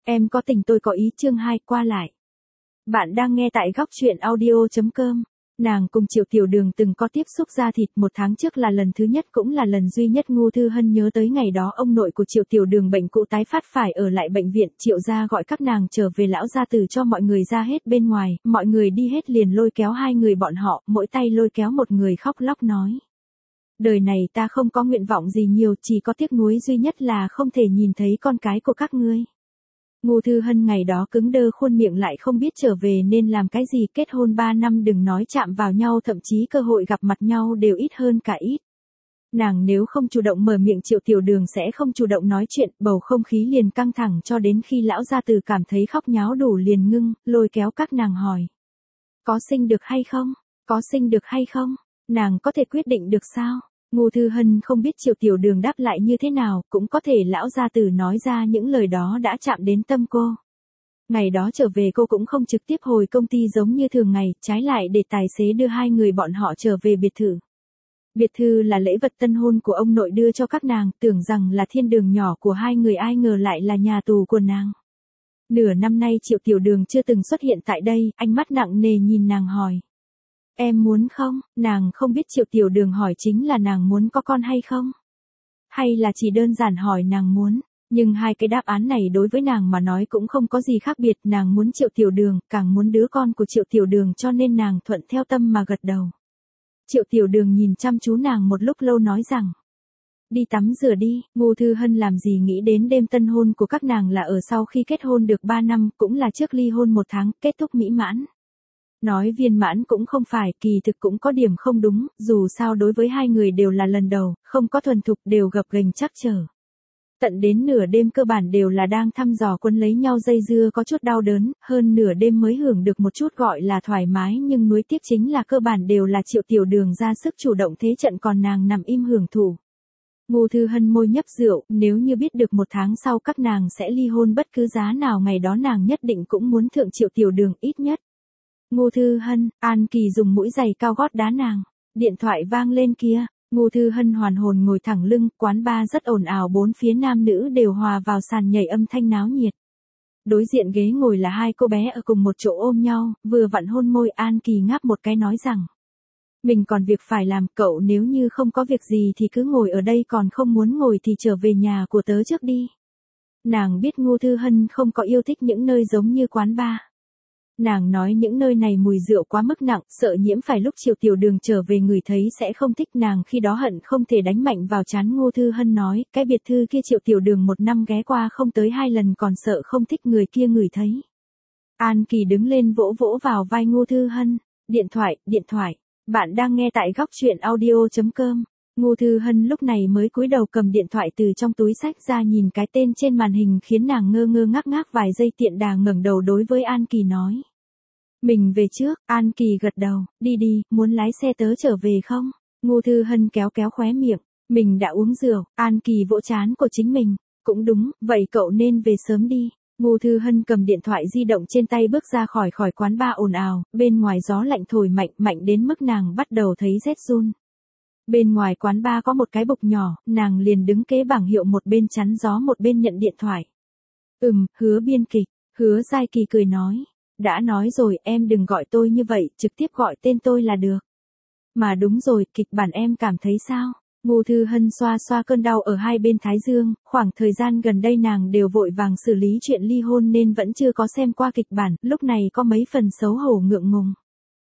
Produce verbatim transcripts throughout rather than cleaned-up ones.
Em có tình tôi có ý chương hai qua lại. Bạn đang nghe tại góc truyện audio chấm com. Nàng cùng Triệu Tiểu Đường từng có tiếp xúc da thịt một tháng trước là lần thứ nhất cũng là lần duy nhất. Ngô Thư Hân nhớ tới ngày đó ông nội của Triệu Tiểu Đường bệnh cũ tái phát phải ở lại bệnh viện. Triệu gia gọi các nàng trở về lão gia tử cho mọi người ra hết bên ngoài, mọi người đi hết liền lôi kéo hai người bọn họ, mỗi tay lôi kéo một người khóc lóc nói. Đời này ta không có nguyện vọng gì nhiều, chỉ có tiếc nuối duy nhất là không thể nhìn thấy con cái của các ngươi. Ngô Thư Hân ngày đó cứng đơ khuôn miệng lại không biết trở về nên làm cái gì, kết hôn ba năm đừng nói chạm vào nhau, thậm chí cơ hội gặp mặt nhau đều ít hơn cả ít. Nàng nếu không chủ động mở miệng Triệu Tiểu Đường sẽ không chủ động nói chuyện, bầu không khí liền căng thẳng cho đến khi lão gia tử cảm thấy khóc nháo đủ liền ngưng, lôi kéo các nàng hỏi. Có sinh được hay không? Có sinh được hay không? Nàng có thể quyết định được sao? Ngô Thư Hân không biết Triệu Tiểu Đường đáp lại như thế nào, cũng có thể lão gia tử nói ra những lời đó đã chạm đến tâm cô. Ngày đó trở về cô cũng không trực tiếp hồi công ty giống như thường ngày, trái lại để tài xế đưa hai người bọn họ trở về biệt thự. Biệt thự là lễ vật tân hôn của ông nội đưa cho các nàng, tưởng rằng là thiên đường nhỏ của hai người, ai ngờ lại là nhà tù của nàng. Nửa năm nay Triệu Tiểu Đường chưa từng xuất hiện tại đây, ánh mắt nặng nề nhìn nàng hỏi. Em muốn không? Nàng không biết Triệu Tiểu Đường hỏi chính là nàng muốn có con hay không? Hay là chỉ đơn giản hỏi nàng muốn? Nhưng hai cái đáp án này đối với nàng mà nói cũng không có gì khác biệt, nàng muốn Triệu Tiểu Đường, càng muốn đứa con của Triệu Tiểu Đường cho nên nàng thuận theo tâm mà gật đầu. Triệu Tiểu Đường nhìn chăm chú nàng một lúc lâu nói rằng. Đi tắm rửa đi. Ngô Thư Hân làm gì nghĩ đến đêm tân hôn của các nàng là ở sau khi kết hôn được ba năm, cũng là trước ly hôn một tháng, kết thúc mỹ mãn. Nói viên mãn cũng không phải, kỳ thực cũng có điểm không đúng, dù sao đối với hai người đều là lần đầu, không có thuần thục, đều gập ghềnh trắc trở. Tận đến nửa đêm cơ bản đều là đang thăm dò quấn lấy nhau, dây dưa có chút đau đớn, hơn nửa đêm mới hưởng được một chút gọi là thoải mái, nhưng nuối tiếc chính là cơ bản đều là Triệu Tiểu Đường ra sức chủ động thế trận còn nàng nằm im hưởng thụ. Ngô Thư Hân môi nhấp rượu, nếu như biết được một tháng sau các nàng sẽ ly hôn bất cứ giá nào ngày đó nàng nhất định cũng muốn thượng Triệu Tiểu Đường ít nhất. Ngô Thư Hân, An Kỳ dùng mũi giày cao gót đá nàng. Điện thoại vang lên kia. Ngô Thư Hân hoàn hồn ngồi thẳng lưng, quán bar rất ồn ào, bốn phía nam nữ đều hòa vào sàn nhảy âm thanh náo nhiệt. Đối diện ghế ngồi là hai cô bé ở cùng một chỗ ôm nhau, vừa vặn hôn môi. An Kỳ ngáp một cái nói rằng. Mình còn việc phải làm, cậu nếu như không có việc gì thì cứ ngồi ở đây, còn không muốn ngồi thì trở về nhà của tớ trước đi. Nàng biết Ngô Thư Hân không có yêu thích những nơi giống như quán bar. Nàng nói những nơi này mùi rượu quá mức nặng, sợ nhiễm phải lúc Triệu Tiểu Đường trở về người thấy sẽ không thích, nàng khi đó hận không thể đánh mạnh vào trán. Ngô Thư Hân nói, cái biệt thự kia Triệu Tiểu Đường một năm ghé qua không tới hai lần, còn sợ không thích người kia ngửi thấy. An Kỳ đứng lên vỗ vỗ vào vai Ngô Thư Hân, điện thoại, điện thoại, bạn đang nghe tại góc truyện audio chấm com. Ngô Thư Hân lúc này mới cúi đầu cầm điện thoại từ trong túi xách ra, nhìn cái tên trên màn hình khiến nàng ngơ ngơ ngác ngác vài giây, tiện đà ngẩng đầu đối với An Kỳ nói. Mình về trước. An Kỳ gật đầu, đi đi, muốn lái xe tớ trở về không? Ngô Thư Hân kéo kéo khóe miệng, mình đã uống rượu. An Kỳ vỗ trán của chính mình, cũng đúng, vậy cậu nên về sớm đi. Ngô Thư Hân cầm điện thoại di động trên tay bước ra khỏi khỏi quán bar ồn ào, bên ngoài gió lạnh thổi mạnh mạnh đến mức nàng bắt đầu thấy rét run. Bên ngoài quán bar có một cái bục nhỏ, nàng liền đứng kế bảng hiệu, một bên chắn gió một bên nhận điện thoại. Ừm, Hứa biên kịch. Hứa Giai Kỳ cười nói. Đã nói rồi, em đừng gọi tôi như vậy, trực tiếp gọi tên tôi là được. Mà đúng rồi, kịch bản em cảm thấy sao? Ngô Thư Hân xoa xoa cơn đau ở hai bên thái dương, khoảng thời gian gần đây nàng đều vội vàng xử lý chuyện ly hôn nên vẫn chưa có xem qua kịch bản, lúc này có mấy phần xấu hổ ngượng ngùng.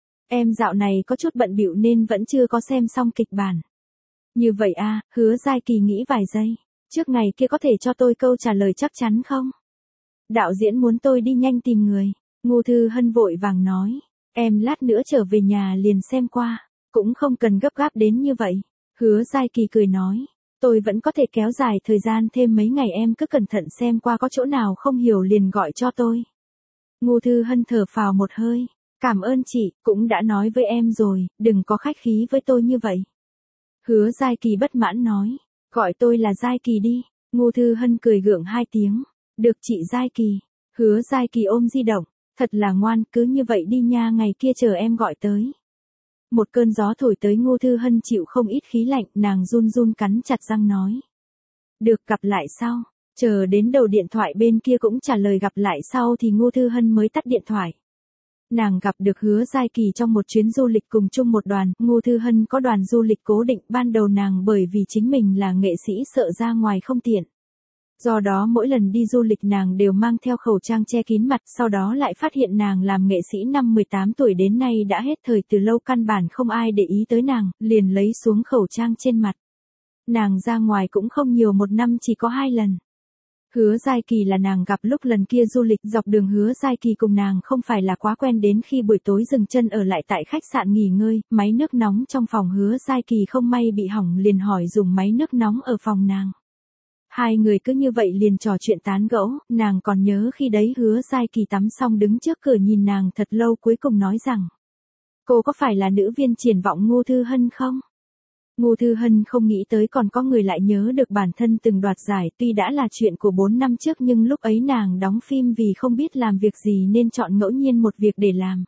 Em dạo này có chút bận bịu nên vẫn chưa có xem xong kịch bản. Như vậy à, Hứa Giai Kỳ nghĩ vài giây. Trước ngày kia có thể cho tôi câu trả lời chắc chắn không? Đạo diễn muốn tôi đi nhanh tìm người. Ngô Thư Hân vội vàng nói. Em lát nữa trở về nhà liền xem qua. Cũng không cần gấp gáp đến như vậy. Hứa Giai Kỳ cười nói. Tôi vẫn có thể kéo dài thời gian thêm mấy ngày, em cứ cẩn thận xem qua, có chỗ nào không hiểu liền gọi cho tôi. Ngô Thư Hân thở phào một hơi. Cảm ơn chị, cũng đã nói với em rồi, đừng có khách khí với tôi như vậy. Hứa Giai Kỳ bất mãn nói. Gọi tôi là Giai Kỳ đi. Ngô Thư Hân cười gượng hai tiếng. Được chị Giai Kỳ. Hứa Giai Kỳ ôm di động. Thật là ngoan, cứ như vậy đi nha, ngày kia chờ em gọi tới. Một cơn gió thổi tới, Ngô Thư Hân chịu không ít khí lạnh, nàng run run cắn chặt răng nói. Được, gặp lại sau. Chờ đến đầu điện thoại bên kia cũng trả lời gặp lại sau thì Ngô Thư Hân mới tắt điện thoại. Nàng gặp được Hứa Giai Kỳ trong một chuyến du lịch cùng chung một đoàn, Ngô Thư Hân có đoàn du lịch cố định, ban đầu nàng bởi vì chính mình là nghệ sĩ sợ ra ngoài không tiện. Do đó mỗi lần đi du lịch nàng đều mang theo khẩu trang che kín mặt, sau đó lại phát hiện nàng làm nghệ sĩ năm mười tám tuổi đến nay đã hết thời từ lâu, căn bản không ai để ý tới nàng, liền lấy xuống khẩu trang trên mặt. Nàng ra ngoài cũng không nhiều, một năm chỉ có hai lần. Hứa Giai Kỳ là nàng gặp lúc lần kia du lịch, dọc đường Hứa Giai Kỳ cùng nàng không phải là quá quen, đến khi buổi tối dừng chân ở lại tại khách sạn nghỉ ngơi, máy nước nóng trong phòng Hứa Giai Kỳ không may bị hỏng liền hỏi dùng máy nước nóng ở phòng nàng. Hai người cứ như vậy liền trò chuyện tán gẫu, nàng còn nhớ khi đấy Hứa Giai Kỳ tắm xong đứng trước cửa nhìn nàng thật lâu cuối cùng nói rằng: "Cô có phải là nữ viên triển vọng Ngô Thư Hân không?" Ngô Thư Hân không nghĩ tới còn có người lại nhớ được bản thân từng đoạt giải, tuy đã là chuyện của bốn năm trước nhưng lúc ấy nàng đóng phim vì không biết làm việc gì nên chọn ngẫu nhiên một việc để làm.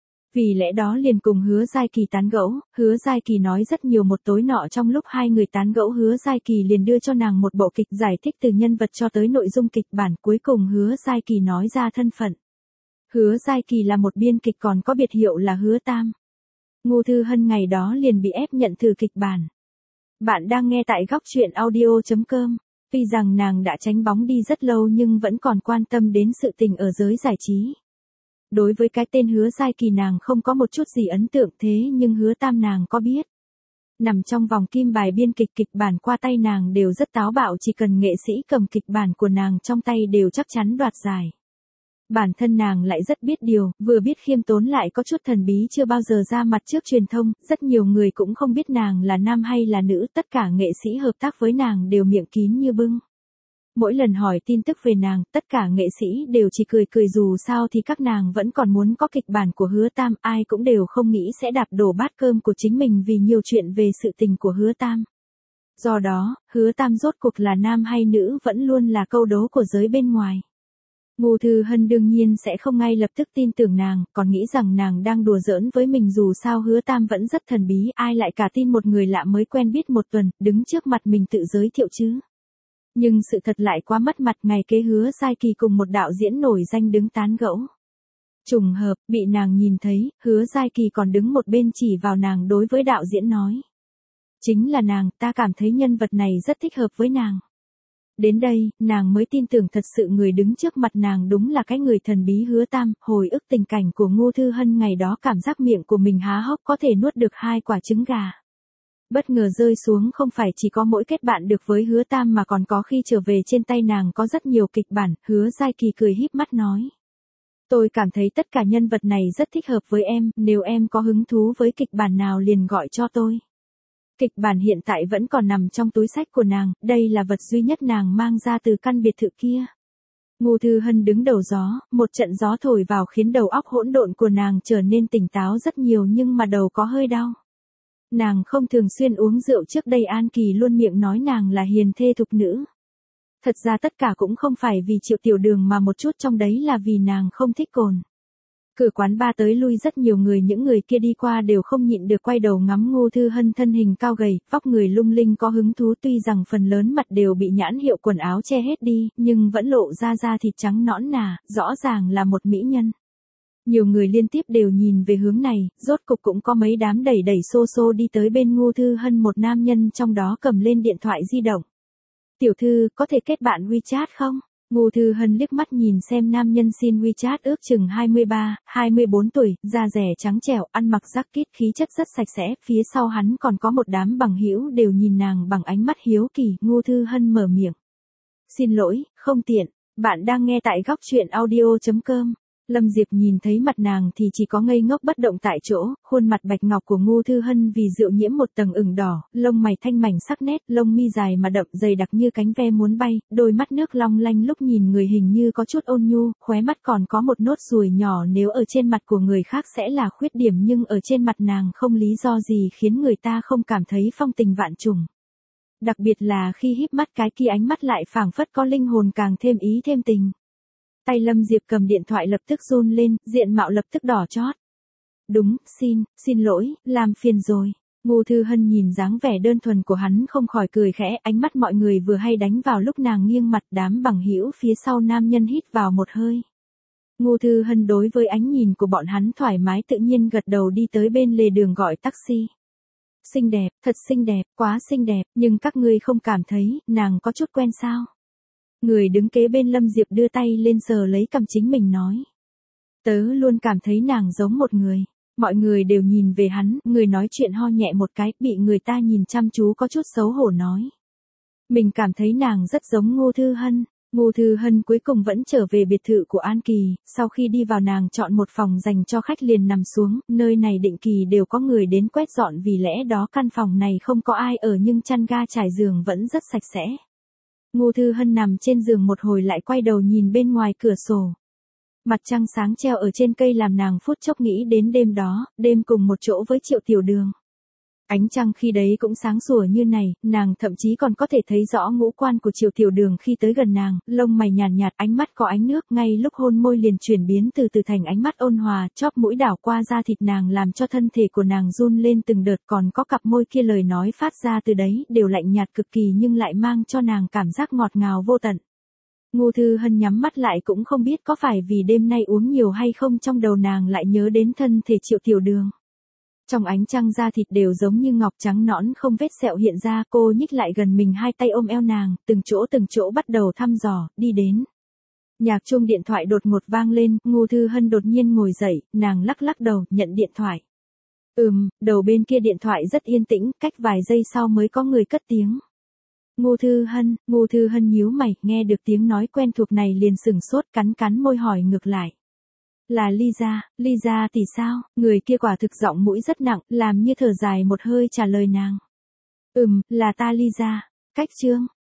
Vì lẽ đó liền cùng Hứa Giai Kỳ tán gẫu, Hứa Giai Kỳ nói rất nhiều. Một tối nọ trong lúc hai người tán gẫu, Hứa Giai Kỳ liền đưa cho nàng một bộ kịch giải thích từ nhân vật cho tới nội dung kịch bản, cuối cùng Hứa Giai Kỳ nói ra thân phận. Hứa Giai Kỳ là một biên kịch còn có biệt hiệu là Hứa Tam. Ngô Thư Hân ngày đó liền bị ép nhận thử kịch bản. Bạn đang nghe tại góc truyện audio chấm com. Tuy rằng nàng đã tránh bóng đi rất lâu nhưng vẫn còn quan tâm đến sự tình ở giới giải trí. Đối với cái tên Hứa Giai Kỳ nàng không có một chút gì ấn tượng, thế nhưng Hứa Tam nàng có biết. Nằm trong vòng kim bài biên kịch, kịch bản qua tay nàng đều rất táo bạo, chỉ cần nghệ sĩ cầm kịch bản của nàng trong tay đều chắc chắn đoạt giải. Bản thân nàng lại rất biết điều, vừa biết khiêm tốn lại có chút thần bí, chưa bao giờ ra mặt trước truyền thông, rất nhiều người cũng không biết nàng là nam hay là nữ, tất cả nghệ sĩ hợp tác với nàng đều miệng kín như bưng. Mỗi lần hỏi tin tức về nàng, tất cả nghệ sĩ đều chỉ cười cười, dù sao thì các nàng vẫn còn muốn có kịch bản của Hứa Tam, ai cũng đều không nghĩ sẽ đạp đổ bát cơm của chính mình vì nhiều chuyện về sự tình của Hứa Tam. Do đó, Hứa Tam rốt cuộc là nam hay nữ vẫn luôn là câu đố của giới bên ngoài. Ngô Thư Hân đương nhiên sẽ không ngay lập tức tin tưởng nàng, còn nghĩ rằng nàng đang đùa giỡn với mình, dù sao Hứa Tam vẫn rất thần bí, ai lại cả tin một người lạ mới quen biết một tuần, đứng trước mặt mình tự giới thiệu chứ. Nhưng sự thật lại quá mất mặt, ngày kế Hứa Giai Kỳ cùng một đạo diễn nổi danh đứng tán gẫu. Trùng hợp, bị nàng nhìn thấy, Hứa Giai Kỳ còn đứng một bên chỉ vào nàng đối với đạo diễn nói: "Chính là nàng, ta cảm thấy nhân vật này rất thích hợp với nàng." Đến đây, nàng mới tin tưởng thật sự người đứng trước mặt nàng đúng là cái người thần bí Hứa Tam, hồi ức tình cảnh của Ngô Thư Hân ngày đó, cảm giác miệng của mình há hốc có thể nuốt được hai quả trứng gà. Bất ngờ rơi xuống không phải chỉ có mỗi kết bạn được với Hứa Tam mà còn có khi trở về trên tay nàng có rất nhiều kịch bản. Hứa Giai Kỳ cười híp mắt nói: "Tôi cảm thấy tất cả nhân vật này rất thích hợp với em, nếu em có hứng thú với kịch bản nào liền gọi cho tôi." Kịch bản hiện tại vẫn còn nằm trong túi xách của nàng, đây là vật duy nhất nàng mang ra từ căn biệt thự kia. Ngô Thư Hân đứng đầu gió, một trận gió thổi vào khiến đầu óc hỗn độn của nàng trở nên tỉnh táo rất nhiều, nhưng mà đầu có hơi đau. Nàng không thường xuyên uống rượu, trước đây An Kỳ luôn miệng nói nàng là hiền thê thục nữ. Thật ra tất cả cũng không phải vì Triệu Tiểu Đường mà một chút trong đấy là vì nàng không thích cồn. Cửa quán ba tới lui rất nhiều người, những người kia đi qua đều không nhịn được quay đầu ngắm Ngô Thư Hân, thân hình cao gầy, vóc người lung linh có hứng thú, tuy rằng phần lớn mặt đều bị nhãn hiệu quần áo che hết đi, nhưng vẫn lộ ra da thịt trắng nõn nà, rõ ràng là một mỹ nhân. Nhiều người liên tiếp đều nhìn về hướng này, rốt cục cũng có mấy đám đẩy đẩy xô xô đi tới bên Ngô Thư Hân, một nam nhân trong đó cầm lên điện thoại di động. "Tiểu thư, có thể kết bạn WeChat không?" Ngô Thư Hân liếc mắt nhìn xem nam nhân xin WeChat, ước chừng hai mươi ba, hai mươi bốn tuổi, da rẻ trắng trẻo, ăn mặc jacket, khí chất rất sạch sẽ, phía sau hắn còn có một đám bằng hữu đều nhìn nàng bằng ánh mắt hiếu kỳ. Ngô Thư Hân mở miệng: "Xin lỗi, không tiện." Bạn đang nghe tại góc truyện audio chấm com. Lâm Diệp nhìn thấy mặt nàng thì chỉ có ngây ngốc bất động tại chỗ, khuôn mặt bạch ngọc của Ngô Thư Hân vì rượu nhiễm một tầng ửng đỏ, lông mày thanh mảnh sắc nét, lông mi dài mà đậm dày đặc như cánh ve muốn bay, đôi mắt nước long lanh lúc nhìn người hình như có chút ôn nhu, khóe mắt còn có một nốt ruồi nhỏ, nếu ở trên mặt của người khác sẽ là khuyết điểm nhưng ở trên mặt nàng không lý do gì khiến người ta không cảm thấy phong tình vạn trùng. Đặc biệt là khi híp mắt, cái kia ánh mắt lại phảng phất có linh hồn, càng thêm ý thêm tình. Tay Lâm Diệp cầm điện thoại lập tức run lên, diện mạo lập tức đỏ chót. "Đúng, xin, xin lỗi, làm phiền rồi." Ngô Thư Hân nhìn dáng vẻ đơn thuần của hắn không khỏi cười khẽ, ánh mắt mọi người vừa hay đánh vào lúc nàng nghiêng mặt, đám bằng hữu phía sau nam nhân hít vào một hơi. Ngô Thư Hân đối với ánh nhìn của bọn hắn thoải mái tự nhiên gật đầu đi tới bên lề đường gọi taxi. Xinh đẹp, thật xinh đẹp, quá xinh đẹp, nhưng các ngươi không cảm thấy, nàng có chút quen sao? Người đứng kế bên Lâm Diệp đưa tay lên sờ lấy cằm chính mình nói. Tớ luôn cảm thấy nàng giống một người. Mọi người đều nhìn về hắn, người nói chuyện ho nhẹ một cái, bị người ta nhìn chăm chú có chút xấu hổ nói. Mình cảm thấy nàng rất giống Ngô Thư Hân. Ngô Thư Hân cuối cùng vẫn trở về biệt thự của An Kỳ, sau khi đi vào nàng chọn một phòng dành cho khách liền nằm xuống, nơi này định kỳ đều có người đến quét dọn vì lẽ đó căn phòng này không có ai ở nhưng chăn ga trải giường vẫn rất sạch sẽ. Ngô Thư Hân nằm trên giường một hồi lại quay đầu nhìn bên ngoài cửa sổ. Mặt trăng sáng treo ở trên cây làm nàng phút chốc nghĩ đến đêm đó, đêm cùng một chỗ với Triệu Tiểu Đường. Ánh trăng khi đấy cũng sáng sủa như này, nàng thậm chí còn có thể thấy rõ ngũ quan của Triệu Tiểu Đường khi tới gần nàng, lông mày nhàn nhạt, nhạt, ánh mắt có ánh nước, ngay lúc hôn môi liền chuyển biến từ từ thành ánh mắt ôn hòa, chóp mũi đảo qua da thịt nàng làm cho thân thể của nàng run lên từng đợt, còn có cặp môi kia lời nói phát ra từ đấy, đều lạnh nhạt cực kỳ nhưng lại mang cho nàng cảm giác ngọt ngào vô tận. Ngô Thư Hân nhắm mắt lại cũng không biết có phải vì đêm nay uống nhiều hay không, trong đầu nàng lại nhớ đến thân thể Triệu Tiểu Đường. Trong ánh trăng da thịt đều giống như ngọc trắng nõn không vết sẹo hiện ra, cô nhích lại gần mình hai tay ôm eo nàng, từng chỗ từng chỗ bắt đầu thăm dò, đi đến. Nhạc chuông điện thoại đột ngột vang lên, Ngô Thư Hân đột nhiên ngồi dậy, nàng lắc lắc đầu, nhận điện thoại. Ừm, đầu bên kia điện thoại rất yên tĩnh, cách vài giây sau mới có người cất tiếng. Ngô Thư Hân, Ngô Thư Hân nhíu mày, nghe được tiếng nói quen thuộc này liền sửng sốt, cắn cắn môi hỏi ngược lại. Là Lisa, Lisa thì sao? Người kia quả thực giọng mũi rất nặng, làm như thở dài một hơi trả lời nàng. Ừm, là ta Lisa. Cách chương,